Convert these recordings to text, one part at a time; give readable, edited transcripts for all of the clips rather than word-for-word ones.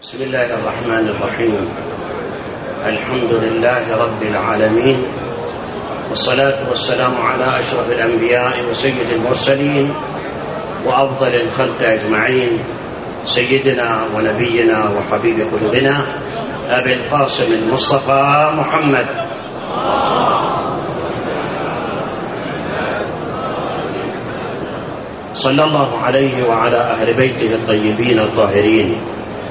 بسم الله الرحمن الرحيم. الحمد لله رب العالمين، والصلاة والسلام على أشرف الأنبياء وسيد المرسلين وأفضل الخلق أجمعين، سيدنا ونبينا وحبيب قلوبنا أبي القاسم المصطفى محمد صلى الله عليه وعلى أهل بيته الطيبين الطاهرين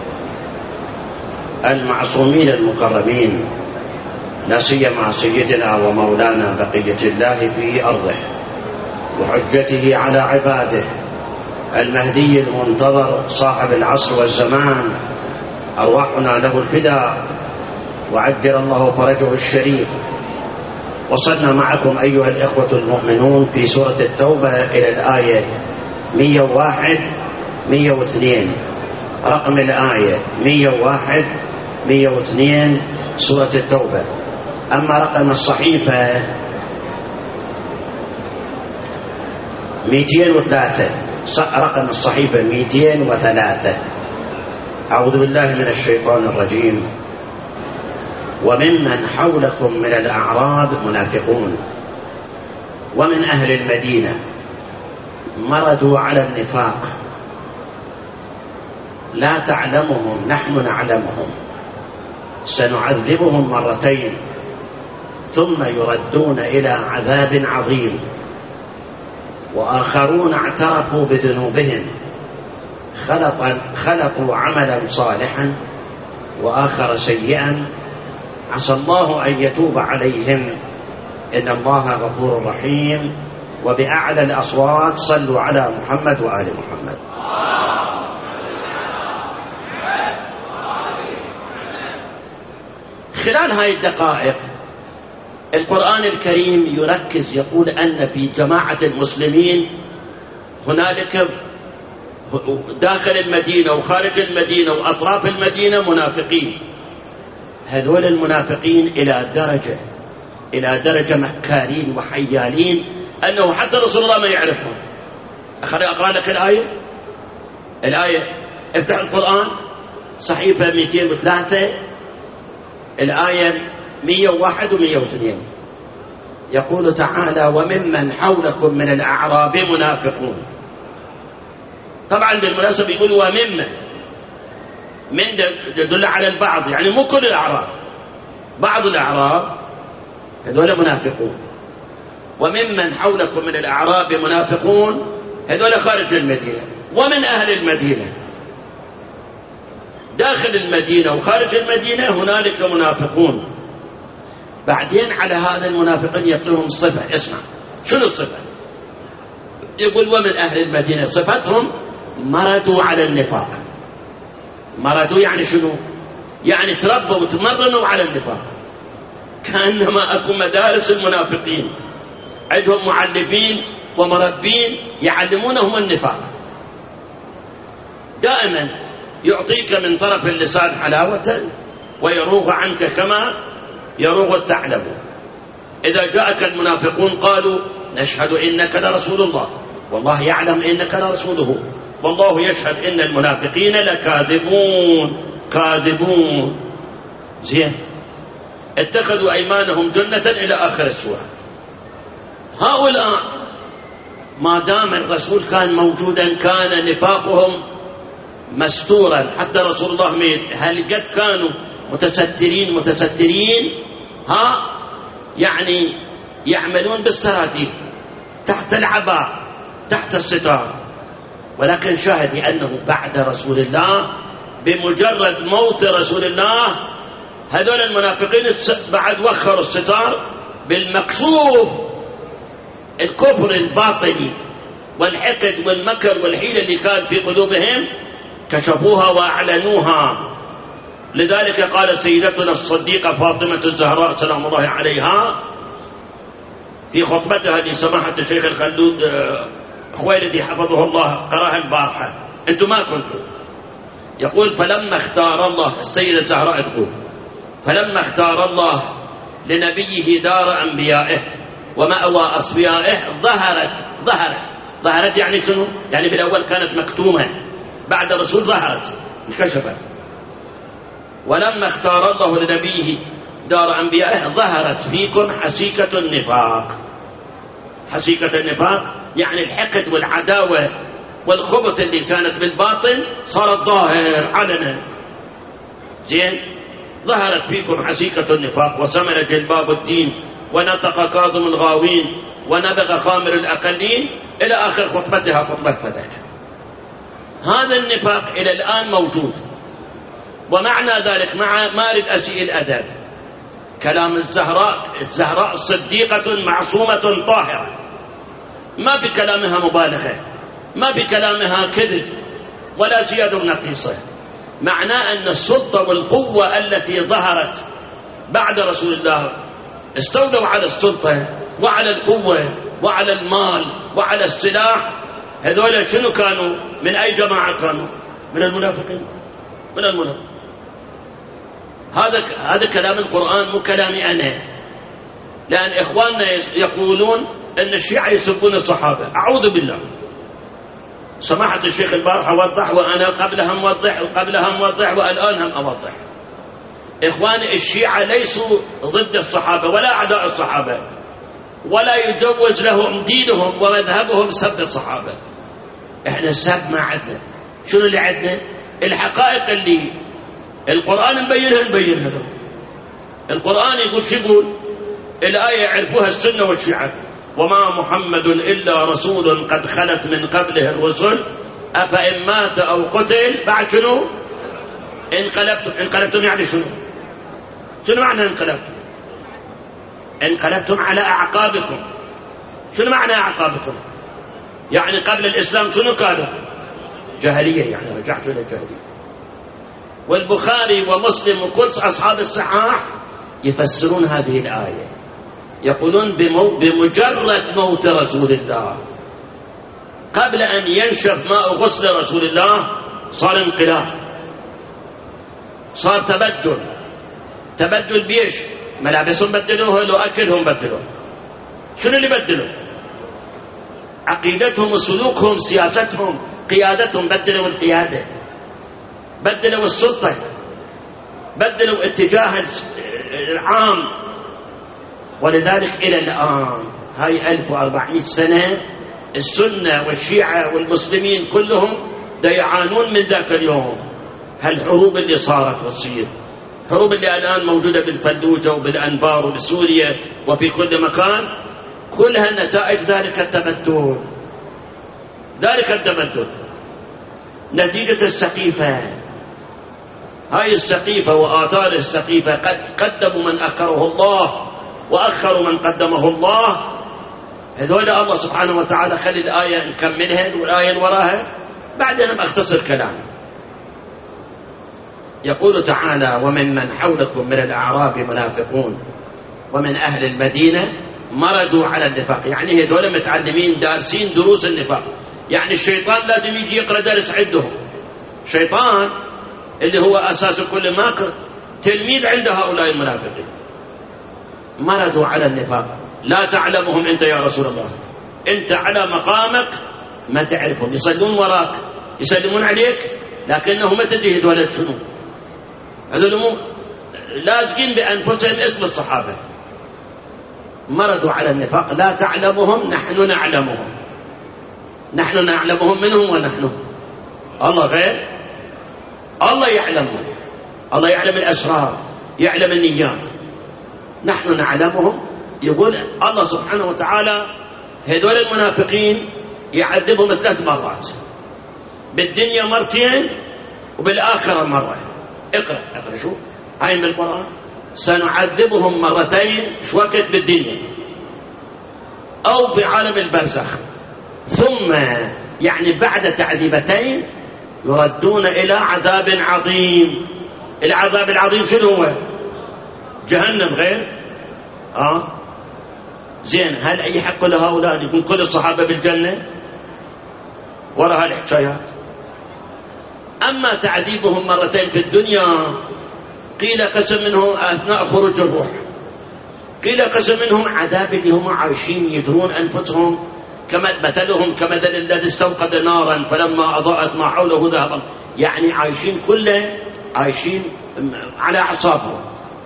المعصومين المكرمين، لا سيما سيدنا ومولانا بقية الله في أرضه وحجته على عباده المهدي المنتظر صاحب العصر والزمان، أرواحنا له الفداء وعجل الله فرجه الشريف. وصلنا معكم أيها الإخوة المؤمنون في سورة التوبة إلى الآية 101 102، رقم الآية 101 102 سورة التوبة. أما رقم الصحيفة 203، رقم الصحيفة 203. أعوذ بالله من الشيطان الرجيم. وممن حولكم من الأعراب منافقون ومن أهل المدينة مردوا على النفاق لا تعلمهم نحن نعلمهم سنعذبهم مرتين ثم يردون إلى عذاب عظيم، وآخرون اعترفوا بذنوبهم خلقوا عملا صالحا وآخر سيئا عسى الله أن يتوب عليهم إن الله غفور رحيم. وبأعلى الأصوات صلوا على محمد وآل محمد. خلال هذه الدقائق القرآن الكريم يركز، يقول أن في جماعة المسلمين هنالك داخل المدينة وخارج المدينة وأطراف المدينة منافقين. هذول المنافقين إلى درجة مكارين وحيالين أنه حتى رسول الله ما يعرفهم. أقرأ لك الآية افتح القرآن صحيفة 203 الآية 101 و102. يقول تعالى: وممن حولكم من الأعراب منافقون. طبعا بالمناسبة يقول وممن، من يدل على البعض، يعني مو كل الأعراب، بعض الأعراب هذول منافقون. وممن حولكم من الأعراب منافقون، هذول خارج المدينة. ومن أهل المدينة، داخل المدينة وخارج المدينة هنالك منافقون. بعدين على هذا المنافقين يعطيهم صفة. اسمع شنو الصفة؟ يقول ومن أهل المدينة صفتهم مردوا على النفاق. مردوا يعني شنو؟ يعني تربوا وتمرنوا على النفاق، كأنما أكو مدارس المنافقين، عندهم معلمين ومربين يعلمونهم النفاق. دائما يعطيك من طرف اللسان حلاوة ويروغ عنك كما يروغ الثعلب. إذا جاءك المنافقون قالوا نشهد إنك لرسول الله والله يعلم إنك لرسوله والله يشهد إن المنافقين كاذبون. زين، اتخذوا أيمانهم جنة إلى آخر السورة. هؤلاء ما دام الرسول كان موجودا كان نفاقهم مستورا، حتى رسول الله ميت هل قد كانوا متسترين يعني يعملون بالسراديب تحت العباء تحت الستار. ولكن شاهد أنه بعد رسول الله، بمجرد موت رسول الله، هذول المنافقين بعد وخروا الستار بالمكشوف. الكفر الباطني والحقد والمكر والحيلة اللي كان في قلوبهم كشفوها وأعلنوها. لذلك قالت سيدتنا الصديقة فاطمة الزهراء سلام الله عليها في خطبتها لسماحة الشيخ الخلود خويلدي حفظه الله، قراها البارحة، أنتم ما كنتم. يقول فلما اختار الله، السيدة الزهراء تقول فلما اختار الله لنبيه دار أنبيائه ومأوى أصفيائه ظهرت يعني شنو؟ يعني بالأول كانت مكتومة، بعد الرسول ظهرت انكشفت. ولما اختار الله لنبيه دار أنبيائه ظهرت فيكم حسيكة النفاق. حسيكة النفاق يعني الحقد والعداوة والخبث اللي كانت بالباطن صارت ظاهر علنا. زين، ظهرت فيكم حسيكة النفاق وسمل جلباب الدين ونطق كاظم الغاوين ونبغ خامر الأقلين إلى آخر خطبتها خطبة فدك. هذا النفاق إلى الآن موجود، ومعنى ذلك ما أريد أسيء الأدب، كلام الزهراء صديقة معصومة طاهرة، ما بكلامها مبالغة، ما بكلامها كذب ولا زيادة نقيصة. معناه أن السلطة والقوة التي ظهرت بعد رسول الله استولوا على السلطة وعلى القوة وعلى المال وعلى السلاح. هذول شنو كانوا؟ من أي جماعة كانوا؟ من المنافقين، من المنافقين. هذا كلام القرآن مو كلامي أنا، لأن إخواننا يقولون أن الشيعة يسبون الصحابة. أعوذ بالله. سماحة الشيخ البارحة وضح، وأنا قبلها موضح والآن هم أوضح. إخواني الشيعة ليسوا ضد الصحابة ولا أعداء الصحابة، ولا يجوز لهم دينهم ومذهبهم سب الصحابة. إحنا السب ما عندنا. شنو اللي عندنا؟ الحقائق اللي القرآن مبينها لهم. القرآن يقول شو يقول؟ الآية يعرفوها السنة والشيعة: وما محمد إلا رسول قد خلت من قبله الرسل أفإن مات أو قتل بعد شنو؟ انقلبتم يعني شنو معنى انقلبتم؟ انقلبتم على أعقابكم. شنو معنى أعقابكم؟ يعني قبل الإسلام شنو كانوا؟ جاهلية، يعني رجعتوا إلى الجاهلية. والبخاري ومسلم وكل أصحاب الصحاح يفسرون هذه الآية، يقولون بمجرد موت رسول الله قبل أن ينشف ماء غسل رسول الله صار انقلاب، صار تبدل بيش؟ ملابسهم بدلوها، لو أكلهم بدلوه. شنو اللي بدلوا؟ عقيدتهم وسلوكهم، سياستهم، قيادتهم. بدلوا القيادة، بدلوا السلطة، بدلوا اتجاه العام. ولذلك إلى الآن هاي 1400 سنة السنة والشيعة والمسلمين كلهم يعانون من ذاك اليوم. هالحروب اللي صارت وتصير، الحروب اللي الآن موجودة بالفلوجة وبالأنبار وبسوريا وفي كل مكان، كلها نتائج ذلك التبدل. نتيجة السقيفة. هاي السقيفة وآثار السقيفة قد قدموا من أخره الله وأخروا من قدمه الله. هذول الله سبحانه وتعالى خلي الآية نكملها والآية وراها بعدين أختصر كلام. يقول تعالى: وممن حولكم من الأعراب منافقون ومن أهل المدينة مردوا على النفاق. يعني هذول متعلمين دارسين دروس النفاق. يعني الشيطان لازم يجي يقرأ درس عندهم. الشيطان اللي هو أساس كل ماكر تلميذ عند هؤلاء المنافقين. مردوا على النفاق لا تعلمهم أنت يا رسول الله، أنت على مقامك ما تعرفهم، يصلون وراك يسلمون عليك لكنهم ما تدري هذول شنو. هذول مو لازقين بأنفسهم اسم الصحابة. مردوا على النفاق لا تعلمهم نحن نعلمهم. نحن نعلمهم منهم ونحن الله غير. الله يعلمهم، الله يعلم الأسرار، يعلم النيات. نحن نعلمهم. يقول الله سبحانه وتعالى هذول المنافقين يعذبهم 3 مرات، بالدنيا مرتين وبالآخرة مرة. اقرأ شو هاي من القرآن: سنعذبهم مرتين شو وقت بالدنيا أو بعالم البرزخ، ثم يعني بعد تعذيبتين يردون إلى عذاب عظيم. العذاب العظيم شنو هو؟ جهنم غير. زين، هل أي حق لهؤلاء أن يكون كل الصحابة بالجنة؟ وراء هالحكايات. أما تعذيبهم مرتين في الدنيا قيل قسم منهم أثناء خروج الروح، قيل قسم منهم عذاب اللي هم عايشين يدرون أنفسهم مثلهم كمثل الذي استوقد نارا فلما أضاءت ما حوله ذهب. يعني عايشين كله عايشين على أعصابهم،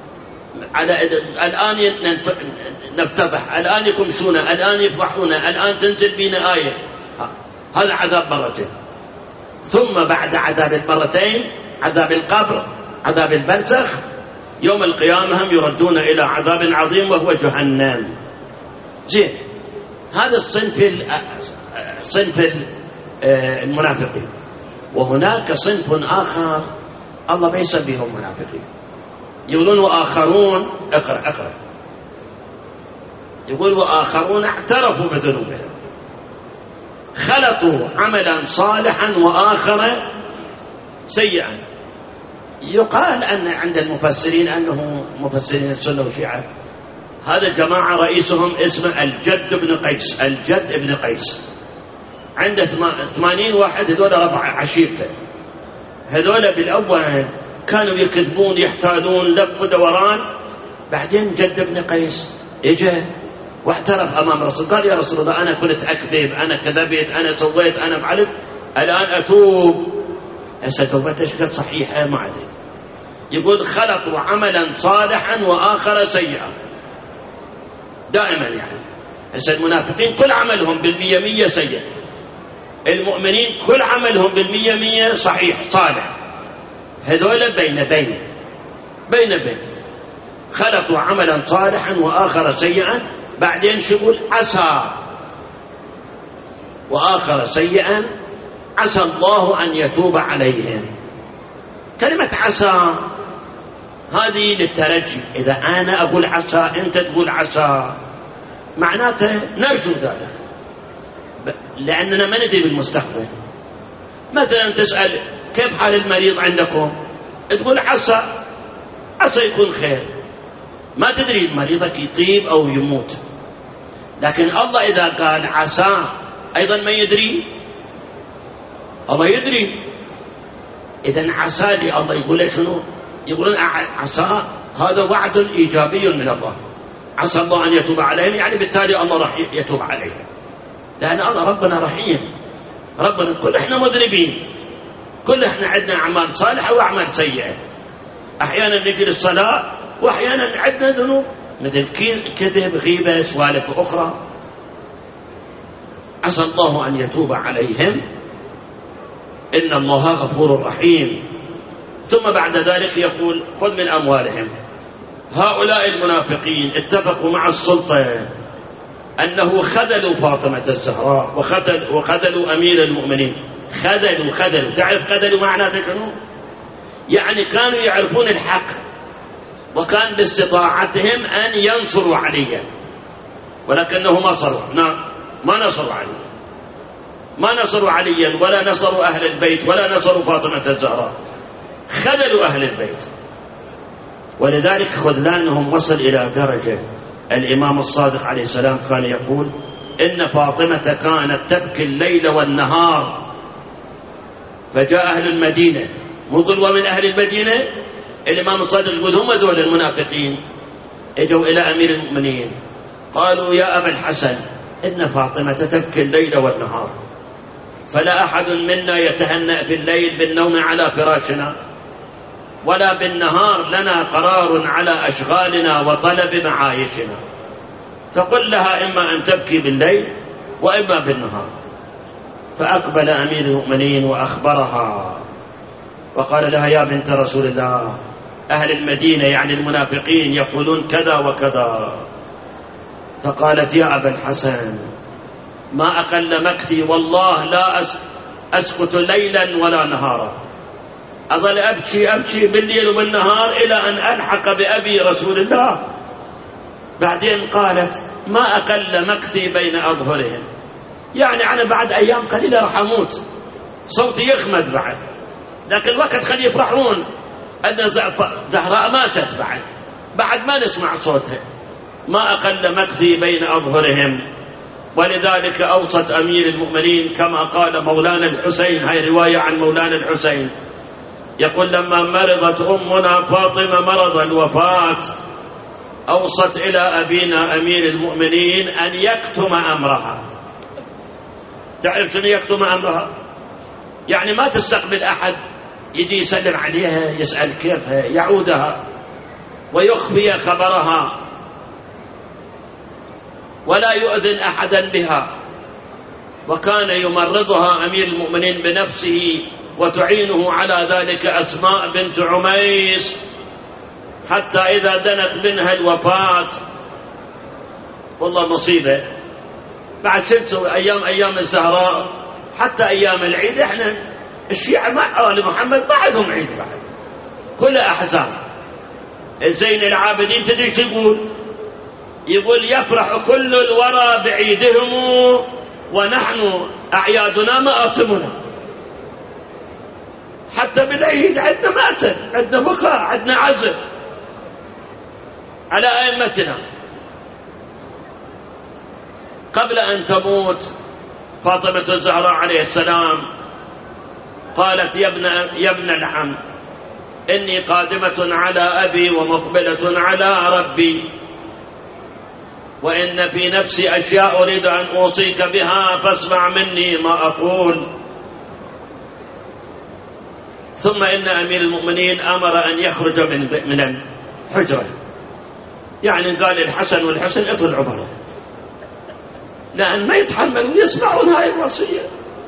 الآن نفتضح، الآن يكمشون، الآن يفضحون، الآن تنزل بنا آية. هذا عذاب مرتين. ثم بعد عذاب المرتين عذاب القبر، عذاب البرزخ، يوم القيامة هم يردون إلى عذاب عظيم وهو جهنم. زين، هذا صنف المنافقين. وهناك صنف آخر الله ما يسميهم منافقين، يقولون وآخرون، اقرأ، يقول وآخرون اعترفوا بذنوبهم خلطوا عملا صالحا وآخر سيئا. يقال أن عند المفسرين أنه مفسرين السنة والشيعة هذا جماعة رئيسهم اسمه الجد بن قيس. الجد بن قيس عنده 80 واحد، هذول ربع عشيرته. هذول بالأول كانوا يكذبون يحتالون لف دوران. بعدين جد بن قيس اجى واعترف أمام رسول، قال يا رسول الله أنا كنت أكذب، أنا كذبت، أنا سويت، أنا فعلت، الآن أتوب. هسه توبته شكل صحيحة ما أدري. يقول خلقوا عملا صالحا وآخر سيئا دائما. يعني هسه المنافقين كل عملهم 100% سيء، المؤمنين كل عملهم 100% صحيح صالح. هذول بين خلقوا عملا صالحا وآخر سيئا. بعدين شغل عسى وآخر سيئا عسى الله أن يتوب عليهم. كلمة عسى هذه للترجي، إذا أنا أقول عسى أنت تقول عسى معناته نرجو ذلك، لأننا ما ندري بالمستقبل. مثلا تسأل كيف حال المريض عندكم، تقول عسى يكون خير، ما تدري مريضك يطيب أو يموت. لكن الله إذا قال عسى أيضا ما يدري، الله يدري. إذن عسى لي الله يقول شنو؟ يقولون عسى هذا وعد إيجابي من الله، عسى الله أن يتوب عليهم، يعني بالتالي الله راح يتوب عليهم، لأن الله ربنا رحيم. ربنا كل إحنا مذنبين، كل إحنا عندنا أعمال صالحة وأعمال سيئة، أحيانا نجي للصلاة وأحيانا عندنا ذنوب مثل كذب، غيبة، سوالف أخرى. عسى الله أن يتوب عليهم إن الله غفور رحيم. ثم بعد ذلك يقول خذ من أموالهم. هؤلاء المنافقين اتفقوا مع السلطة أنه خذلوا فاطمة الزهراء وخذلوا أمير المؤمنين. خذلوا تعرف خذلوا معناته شنو؟ يعني كانوا يعرفون الحق وكان باستطاعتهم أن ينصروا عليا، ولكنه ما صروا. ما نصروا عليا، ما نصروا عليا ولا نصروا أهل البيت ولا نصروا فاطمة الزهراء، خذلوا أهل البيت. ولذلك خذلانهم وصل إلى درجة الإمام الصادق عليه السلام كان يقول إن فاطمة كانت تبكي الليل والنهار. فجاء أهل المدينة، مو غلوة من أهل المدينة، الإمام الصادق يقول هم ذول المنافقين اجوا إلى أمير المؤمنين قالوا يا أبا الحسن إن فاطمة تبكي الليل والنهار، فلا أحد منا يتهنأ بالليل بالنوم على فراشنا، ولا بالنهار لنا قرار على أشغالنا وطلب معايشنا، فقل لها إما أن تبكي بالليل وإما بالنهار. فأقبل أمير المؤمنين وأخبرها وقال لها يا بنت رسول الله أهل المدينة يعني المنافقين يقولون كذا وكذا. فقالت يا أبا الحسن ما أقل مكتي، والله لا أسكت ليلا ولا نهارا، أظل أبكي بالليل والنهار إلى أن ألحق بأبي رسول الله. بعدين قالت ما أقل مكتي بين أظهرهم، يعني أنا بعد أيام قليلة راح أموت، صوتي يخمد بعد، لكن الوقت خلي يفرحون أن زهراء ماتت بعد ما نسمع صوتها. ما أقل مكتي بين أظهرهم. ولذلك أوصت أمير المؤمنين كما قال مولانا الحسين، هاي رواية عن مولانا الحسين، يقول لما مرضت أمنا فاطمة مرض الوفاة أوصت إلى أبينا أمير المؤمنين أن يكتم أمرها. تعرف شنو يكتم أمرها؟ يعني ما تستقبل أحد يجي يسلم عليها، يسأل كيفها، يعودها ويخفي خبرها ولا يؤذن أحدا بها. وكان يمرضها أمير المؤمنين بنفسه وتعينه على ذلك أسماء بنت عميس، حتى إذا دنت منها الوفاة، والله مصيبة، بعد 6 أيام الزهراء حتى أيام العيد، إحنا الشيعة مع آل محمد بعدهم عيد، بعد كل أحزان. زين العابدين تدري شو يقول يفرح كل الورى بعيدهم ونحن أعيادنا مآتمنا. حتى بالعيد عندنا مأتم، عندنا بكاء، عندنا عزم على أئمتنا. قبل أن تموت فاطمة الزهراء عليه السلام قالت: يا ابن العم، إني قادمة على أبي ومقبلة على ربي، وإن في نفسي أشياء أريد أن أوصيك بها، فاسمع مني ما أقول. ثم إن أمير المؤمنين أمر أن يخرج من الحجرة، يعني قال الحسن والحسن اطلعوا برا، لأن ما يتحملون يسمعون هاي الوصية.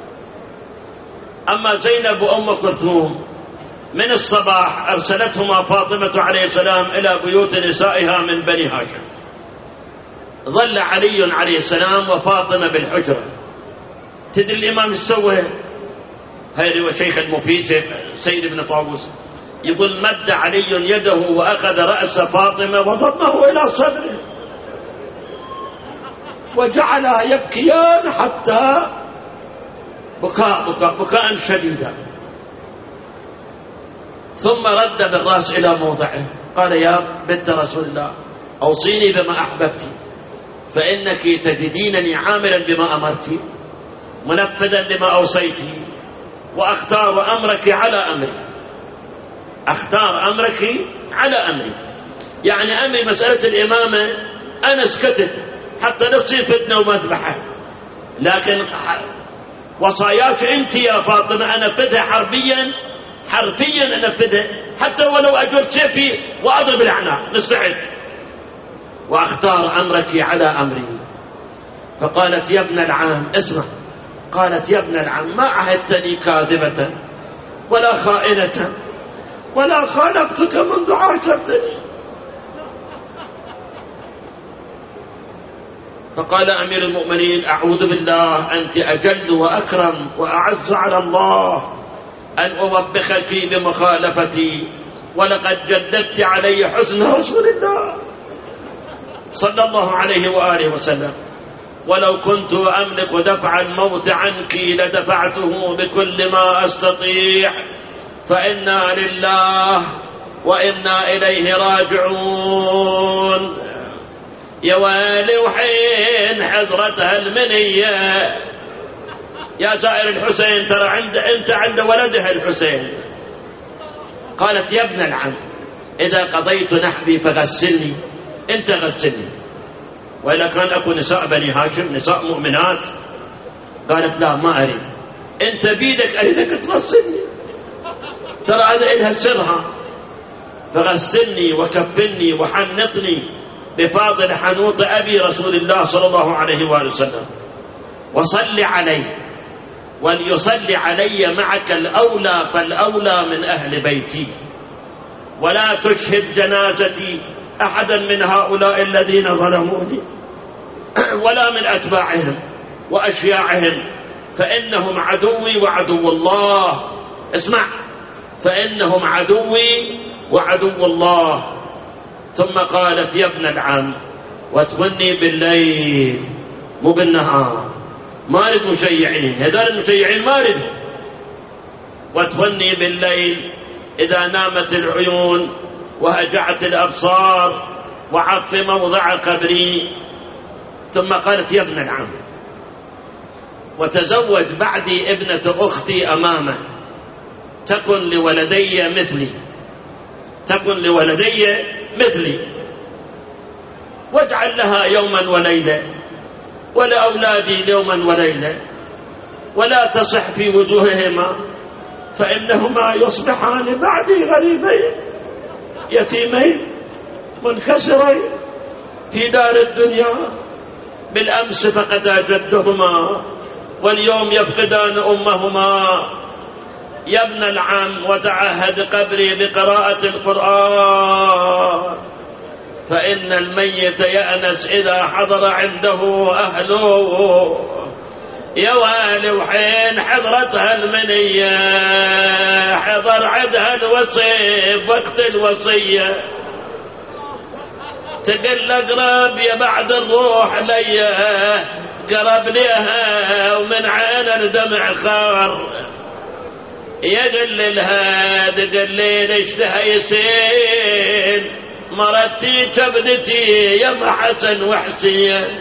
أما زينب وأم كلثوم من الصباح أرسلتهما فاطمة عليه السلام إلى بيوت نسائها من بني هاشم. ظل علي عليه السلام وفاطمة بالحجرة. تدري الإمام ايش سوى؟ هاي شيخ المفيد سيد بن طاووس يقول: مد علي يده وأخذ رأس فاطمة وضمه إلى صدره وجعلها يبكيان حتى بكاء شديدا. ثم رد بالرأس إلى موضعه، قال: يا بنت رسول الله، أوصيني بما أحببت، فإنك تجدينني عاملا بما أمرت منفذا لما أوصيت، وأختار أمرك على أمري. أختار أمرك على أمري، يعني أمري مسألة الإمامة أنا سكتت حتى نصير فتنة ومذبحة، لكن وصاياك أنت يا فاطمة أنفذها حرفيا أنفذها، حتى ولو أجر سيفي وأضرب الأعناق نستعد، وأختار أمرك على أمري. فقالت: يا ابن العم، اسمع، قالت: يا ابن العم، ما عهدتني كاذبة ولا خائنة ولا خالفتك منذ عاشرتني. فقال أمير المؤمنين: أعوذ بالله، أنت أجل وأكرم وأعز على الله أن أوبخك بمخالفتي، ولقد جددت علي حسن رسول الله صلى الله عليه وآله وسلم، ولو كنت أملك دفع الموت عنك لدفعته بكل ما أستطيع، فإنا لله وإنا إليه راجعون. يا ويلي وحين حضرتها المنية يا زائر الحسين، ترى أنت عند ولدها الحسين. قالت: يا ابن العم، إذا قضيت نحبي فغسلني، أنت غسلني، وإلا كان أكو نساء بني هاشم نساء مؤمنات. قالت: لا، ما أريد، أنت بيدك أريدك تغسلني، ترى هذا إلها سرها، فغسلني وكفني وحنطني بفاضل حنوط أبي رسول الله صلى الله عليه وآله وسلم، وصل علي، وليصلي علي معك الأولى فالأولى من أهل بيتي، ولا تشهد جنازتي أحدا من هؤلاء الذين ظلموني ولا من أتباعهم وأشياعهم، فإنهم عدوي وعدو الله. اسمع، فإنهم عدوي وعدو الله. ثم قالت: يا ابن العم، وتغني بالليل مو بالنهار، ما رد مشيعين، هذول المشيعين ما ردوا. وتغني بالليل إذا نامت العيون وهجعت الأبصار، وعف موضع قبري. ثم قالت: يا ابن العم، وتزوج بعدي ابنة أختي أمامه، تكن لولدي مثلي، واجعل لها يوما وليلة، ولأولادي يوما وليلة، ولا تصح في وجوههما فإنهما يصبحان بعدي غريبين يتيمين منكسرين في دار الدنيا. بالأمس فقدا جدهما واليوم يفقدان أمهما. يا ابن العم وتعهد قبري بقراءة القرآن، فإن الميت يأنس إذا حضر عنده أهله. يا والي وحين حضرتها المنية حضر عدها الوصي وقت الوصية، تقل اقرب يا بعد الروح ليا، قرب ليها ومن عين الدمع خار. يقل لها تقلي اشتهى يسين مرتي كبدتي يا ام حسن وحسين،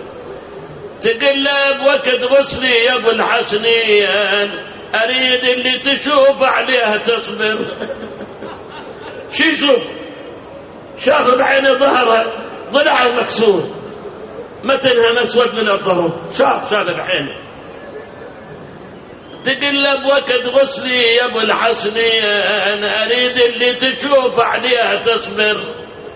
تقلب وقت غسلي يا ابو الحسنين، اريد اللي تشوف عليها تصبر. شو يشوف؟ شاف بعين ظهره ضلع مكسور متنها مسود من الضرب، شاف بعينه. تقلب وقت غسلي يا ابو الحسنين، اريد اللي تشوف عليها تصبر.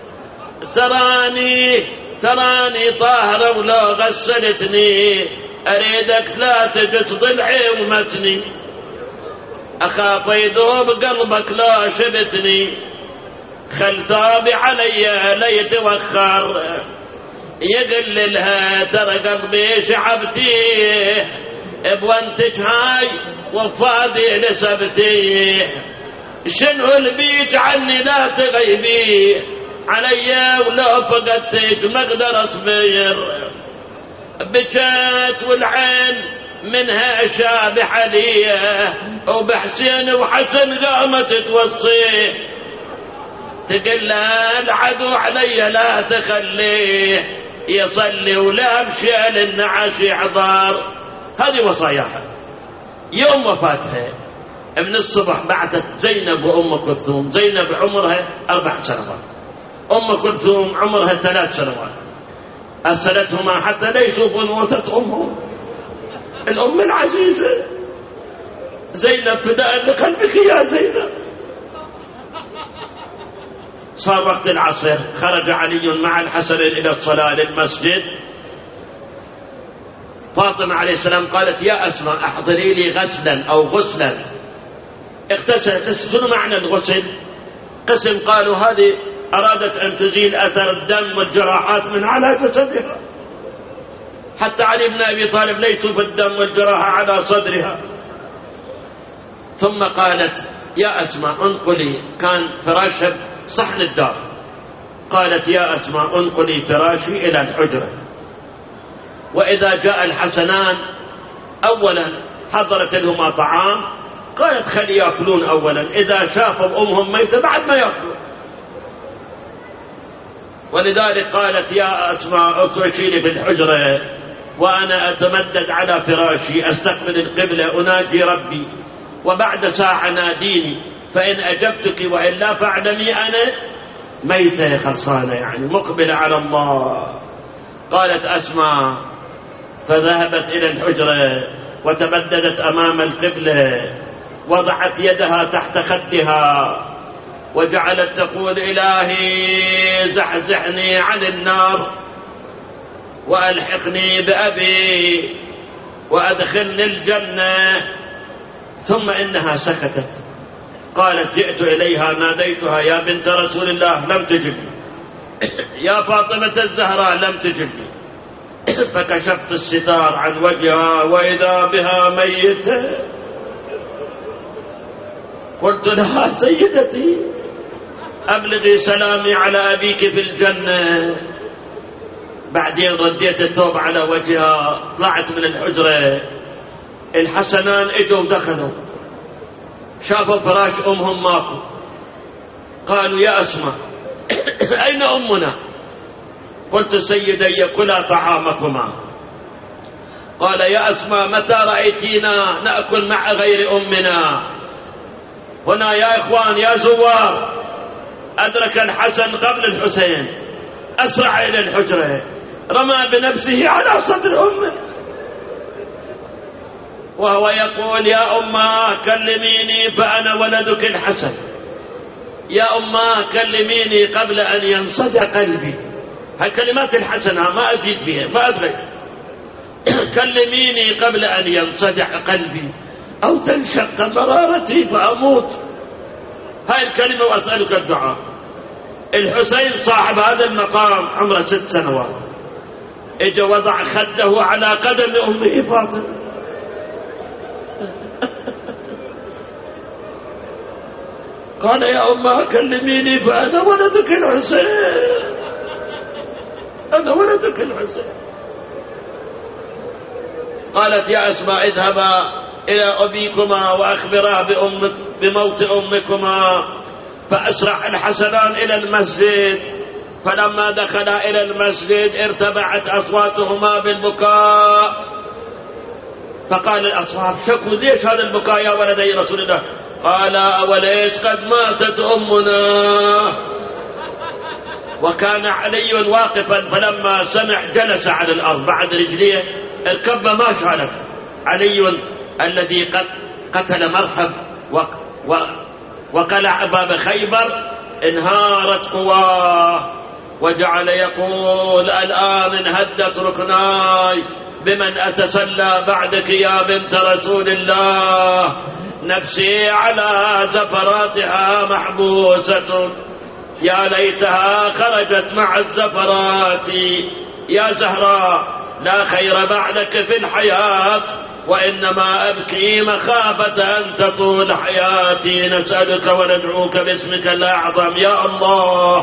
تراني طاهرة ولو غسلتني، أريدك لا تجس ضلعي ومتني، أخاف يذوب قلبك لا شبتني، خل ثابي علي لا يتوخر. يقل لها ترى قلبي شعبتيه بوانتك هاي وفادي لسبتيه، شنو البيت عني لا تغيبيه علي ولو فقدتك ما اقدر اصبر. بكت والعين منها شابح ليه، وبحسين وحسن قامت توصيه، تقل العدو علي لا تخليه، يصلي ولا بشيل النعش يحضر. هذه وصاياها. يوم وفاتها من الصبح بعثت زينب وأم كلثوم. زينب عمرها 4 سنوات، أم كلثوم عمرها 3 سنوات. أرسلتهما حتى لا يشوفون موتة أمهم الأم العزيزة. زينب فداء لقلبك يا زينب. صار وقت العصر، خرج علي مع الحسن إلى الصلاة للمسجد. فاطمة عليه السلام قالت يا أسماء أحضري لي غسلا أو غسلا. اغتسلت. شنو معنى الغسل؟ قسم قالوا هذه أرادت أن تزيل أثر الدم والجراحات من على جسدها، حتى علي بن أبي طالب لا يشوف الدم والجراحة على صدرها. ثم قالت يا أسماء انقلي، كان فراشها صحن الدار، قالت يا أسماء انقلي فراشي إلى الحجرة، وإذا جاء الحسنان أولا حضرت لهما طعام، قالت خلي يأكلون أولا، إذا شافوا أمهم ميتة بعد ما يأكلون. ولذلك قالت يا أسماء افرشي لي في الحجرة وأنا أتمدد على فراشي أستقبل القبلة أناجي ربي، وبعد ساعة ناديني، فإن أجبتك وإلا فاعلمي أنا ميتة خلصانة، يعني مقبلة على الله. قالت أسماء فذهبت إلى الحجرة وتمددت أمام القبلة، وضعت يدها تحت خدها وجعلت تقول إلهي زحزحني عن النار وألحقني بأبي وأدخلني الجنة. ثم إنها سكتت. قالت جئت إليها ناديتها يا بنت رسول الله لم تجبني، يا فاطمة الزهراء لم تجبني، فكشفت الستار عن وجهها وإذا بها ميتة. قلت لها سيدتي أبلغي سلامي على أبيك في الجنة. بعدين رديت الثوب على وجهها، طلعت من الحجرة. الحسنان اجوا ودخلوا، شافوا فراش أمهم ماكو، قالوا يا أسماء أين أمنا؟ قلت سيدي كلا طعامكما. قال يا أسماء متى رأيتينا نأكل مع غير أمنا؟ هنا يا إخوان يا زوار، أدرك الحسن قبل الحسين، أسرع إلى الحجرة، رمى بنفسه على صدر أمه. وهو يقول يا أماه كلميني فأنا ولدك الحسن، يا أماه كلميني قبل أن ينصدع قلبي. هالكلمات الحسنة ما أزيد بها ما أدري. كلميني قبل أن ينصدع قلبي أو تنشق مرارتي فأموت. هاي الكلمة وأسألك الدعاء. الحسين صاحب هذا المقام عمره 6 سنوات، اجى وضع خده على قدم أمه فاطمة. قال يا أمه كلميني فأنا ولدك الحسين، أنا ولدك الحسين. قالت يا أسماء اذهبا إلى أبيكما وأخبراه بموت أمكما. فأسرع الحسنان إلى المسجد، فلما دخلا إلى المسجد ارتفعت أصواتهما بالبكاء. فقال الأصحاب شكوا ليش هذا البكاء يا ولدي رسول الله؟ قال أوليس قد ماتت أمنا. وكان علي واقفا، فلما سمع جلس على الأرض بعد رجليه الكبة ما شالت. علي الذي قد قتل مرحب وقلع باب خيبر انهارت قواه، وجعل يقول الآن انهدت ركناي بمن أتسلى بعدك يا بنت رسول الله، نفسي على زفراتها محبوسة، يا ليتها خرجت مع الزفرات، يا زهراء لا خير بعدك في الحياة، وإنما أبكي مخافة أن تطول حياتي، نسألك وندعوك باسمك الأعظم يا الله.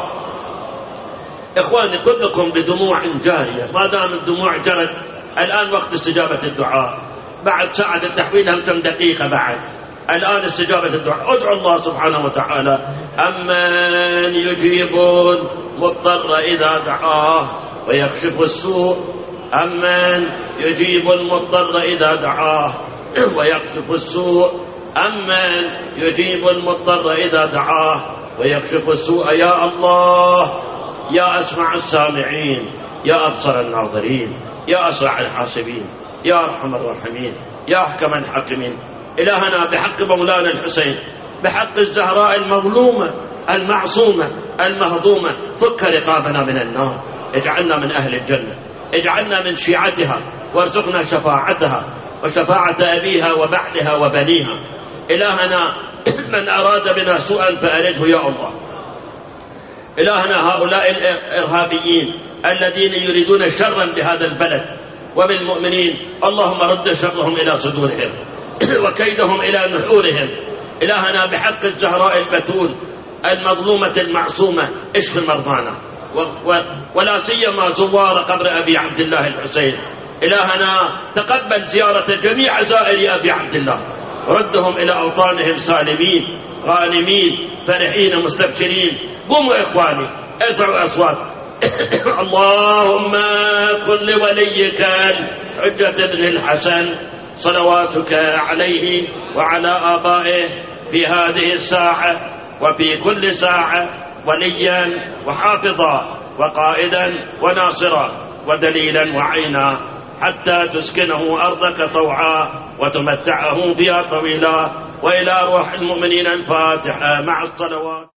إخواني كلكم بدموع جارية، ما دام الدموع جرت الآن وقت استجابة الدعاء. بعد ساعة التحويل هم كم دقيقة بعد، الآن استجابة الدعاء. ادعوا الله سبحانه وتعالى. أمن يجيب المضطر إذا دعاه ويكشف السوء، أمن يجيب المضطر إذا دعاه ويكشف السوء، أمن يجيب المضطر إذا دعاه ويكشف السوء. يا الله يا أسمع السامعين، يا أبصر الناظرين، يا أسرع الحاسبين، يا أرحم الراحمين، يا أحكم الحاكمين. إلهنا بحق مولانا الحسين، بحق الزهراء المظلومة المعصومة المهضومة، فك رقابنا من النار، اجعلنا من أهل الجنة، اجعلنا من شيعتها، وارزقنا شفاعتها وشفاعة أبيها وبعلها وبنيها. إلهنا من أراد بنا سوءا فأرده يا الله. إلهنا هؤلاء الإرهابيين الذين يريدون شرا بهذا البلد وبالمؤمنين، اللهم رد شرهم إلى صدورهم وكيدهم إلى نحورهم. إلهنا بحق الزهراء البتول المظلومة المعصومة اشف مرضانا، ولا سيما زوار قبر أبي عبد الله الحسين. إلهنا تقبل زيارة جميع زائري أبي عبد الله، ردهم إلى أوطانهم سالمين غانمين فرحين مستبشرين. قوموا إخواني ارفعوا أصوات. اللهم كن لوليك الحجة بن الحسن صلواتك عليه وعلى آبائه في هذه الساعة وفي كل ساعة وليا وحافظا وقائدا وناصرا ودليلا وعينا، حتى تسكنه أرضك طوعا وتمتعه بها طويلا. وإلى روح المؤمنين الفاتحة مع الصلوات.